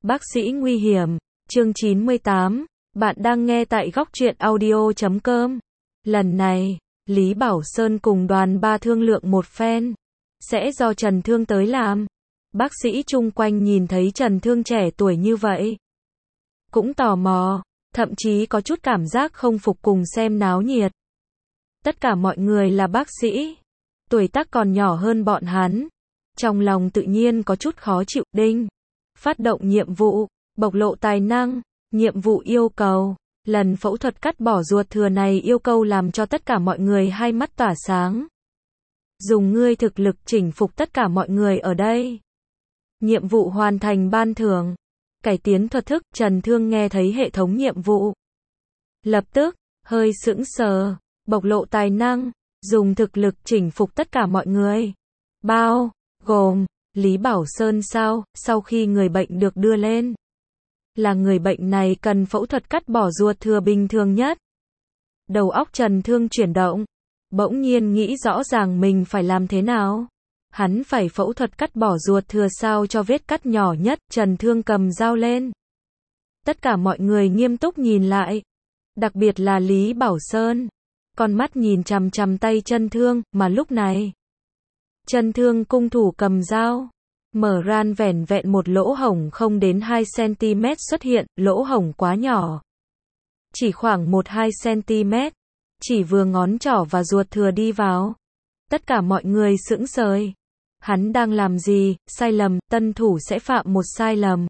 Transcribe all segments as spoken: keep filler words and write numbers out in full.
Bác sĩ nguy hiểm, chương chín mươi tám, bạn đang nghe tại góc truyện audio chấm com. Lần này, Lý Bảo Sơn cùng đoàn ba thương lượng một phen, sẽ do Trần Thương tới làm. Bác sĩ chung quanh nhìn thấy Trần Thương trẻ tuổi như vậy, cũng tò mò, thậm chí có chút cảm giác không phục cùng xem náo nhiệt. Tất cả mọi người là bác sĩ, tuổi tác còn nhỏ hơn bọn hắn, trong lòng tự nhiên có chút khó chịu. Đinh, phát động nhiệm vụ, bộc lộ tài năng, nhiệm vụ yêu cầu, lần phẫu thuật cắt bỏ ruột thừa này yêu cầu làm cho tất cả mọi người hai mắt tỏa sáng. Dùng ngươi thực lực chinh phục tất cả mọi người ở đây. Nhiệm vụ hoàn thành ban thưởng, cải tiến thuật thức. Trần Thương nghe thấy hệ thống nhiệm vụ, lập tức hơi sững sờ, bộc lộ tài năng, dùng thực lực chinh phục tất cả mọi người. Bao gồm Lý Bảo Sơn sao? Sau khi người bệnh được đưa lên, là người bệnh này cần phẫu thuật cắt bỏ ruột thừa bình thường nhất. Đầu óc Trần Thương chuyển động, bỗng nhiên nghĩ rõ ràng mình phải làm thế nào. Hắn phải phẫu thuật cắt bỏ ruột thừa sao cho vết cắt nhỏ nhất. Trần Thương cầm dao lên. Tất cả mọi người nghiêm túc nhìn lại, đặc biệt là Lý Bảo Sơn, con mắt nhìn chằm chằm tay Trần Thương, mà lúc này, Trần Thương cung thủ cầm dao, mở ran vẻn vẹn một lỗ hổng không đến hai xăng-ti-mét xuất hiện. Lỗ hổng quá nhỏ, chỉ khoảng một đến hai xăng-ti-mét, chỉ vừa ngón trỏ và ruột thừa đi vào. Tất cả mọi người sững sờ. Hắn đang làm gì? Sai lầm, tân thủ sẽ phạm một sai lầm.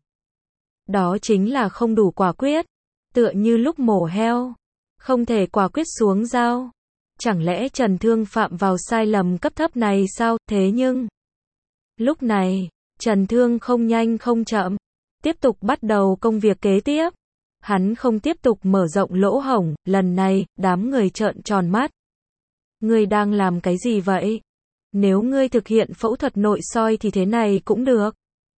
Đó chính là không đủ quả quyết, tựa như lúc mổ heo, không thể quả quyết xuống dao. Chẳng lẽ Trần Thương phạm vào sai lầm cấp thấp này sao? Thế nhưng, lúc này, Trần Thương không nhanh không chậm, tiếp tục bắt đầu công việc kế tiếp. Hắn không tiếp tục mở rộng lỗ hổng, lần này, đám người trợn tròn mắt. Ngươi đang làm cái gì vậy? Nếu ngươi thực hiện phẫu thuật nội soi thì thế này cũng được.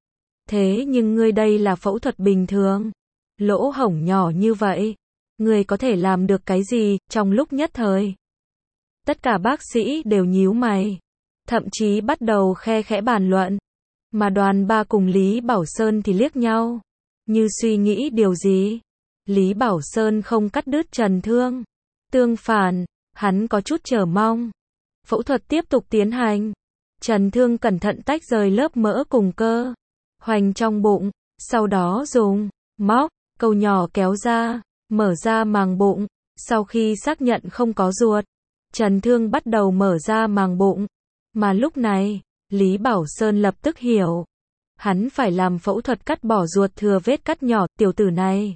Thế nhưng ngươi đây là phẫu thuật bình thường. Lỗ hổng nhỏ như vậy, ngươi có thể làm được cái gì? Trong lúc nhất thời, tất cả bác sĩ đều nhíu mày, thậm chí bắt đầu khe khẽ bàn luận. Mà đoàn ba cùng Lý Bảo Sơn thì liếc nhau, như suy nghĩ điều gì. Lý Bảo Sơn không cắt đứt Trần Thương. Tương phản, hắn có chút chờ mong. Phẫu thuật tiếp tục tiến hành. Trần Thương cẩn thận tách rời lớp mỡ cùng cơ hoành trong bụng, sau đó dùng móc câu nhỏ kéo ra, mở ra màng bụng. Sau khi xác nhận không có ruột, Trần Thương bắt đầu mở ra màng bụng. Mà lúc này, Lý Bảo Sơn lập tức hiểu, hắn phải làm phẫu thuật cắt bỏ ruột thừa vết cắt nhỏ. Tiểu tử này,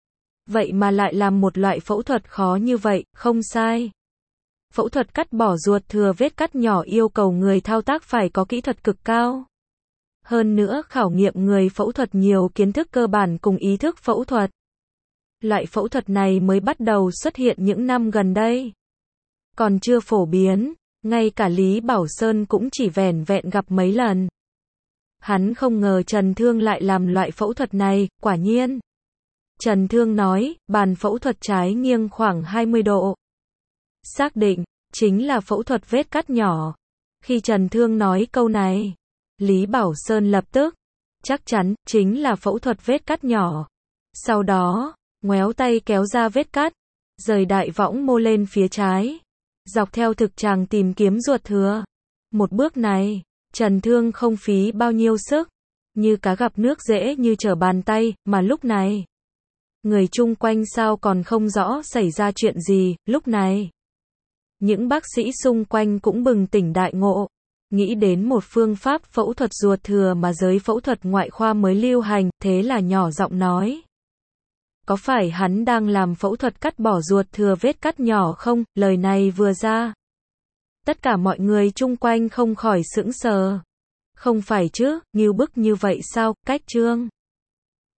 vậy mà lại làm một loại phẫu thuật khó như vậy. Không sai, phẫu thuật cắt bỏ ruột thừa vết cắt nhỏ yêu cầu người thao tác phải có kỹ thuật cực cao. Hơn nữa khảo nghiệm người phẫu thuật nhiều kiến thức cơ bản cùng ý thức phẫu thuật. Loại phẫu thuật này mới bắt đầu xuất hiện những năm gần đây, còn chưa phổ biến, ngay cả Lý Bảo Sơn cũng chỉ vẻn vẹn gặp mấy lần. Hắn không ngờ Trần Thương lại làm loại phẫu thuật này. Quả nhiên, Trần Thương nói, bàn phẫu thuật trái nghiêng khoảng hai mươi độ. Xác định, chính là phẫu thuật vết cắt nhỏ. Khi Trần Thương nói câu này, Lý Bảo Sơn lập tức, chắc chắn, chính là phẫu thuật vết cắt nhỏ. Sau đó, ngoéo tay kéo ra vết cắt, rời đại võng mô lên phía trái, dọc theo thực tràng tìm kiếm ruột thừa. Một bước này, Trần Thương không phí bao nhiêu sức, như cá gặp nước dễ như trở bàn tay. Mà lúc này, người chung quanh sao còn không rõ xảy ra chuyện gì. Lúc này, những bác sĩ xung quanh cũng bừng tỉnh đại ngộ, nghĩ đến một phương pháp phẫu thuật ruột thừa mà giới phẫu thuật ngoại khoa mới lưu hành. Thế là nhỏ giọng nói, có phải hắn đang làm phẫu thuật cắt bỏ ruột thừa vết cắt nhỏ không? Lời này vừa ra, tất cả mọi người chung quanh không khỏi sững sờ. Không phải chứ, ngưu bức như vậy sao? Cách chương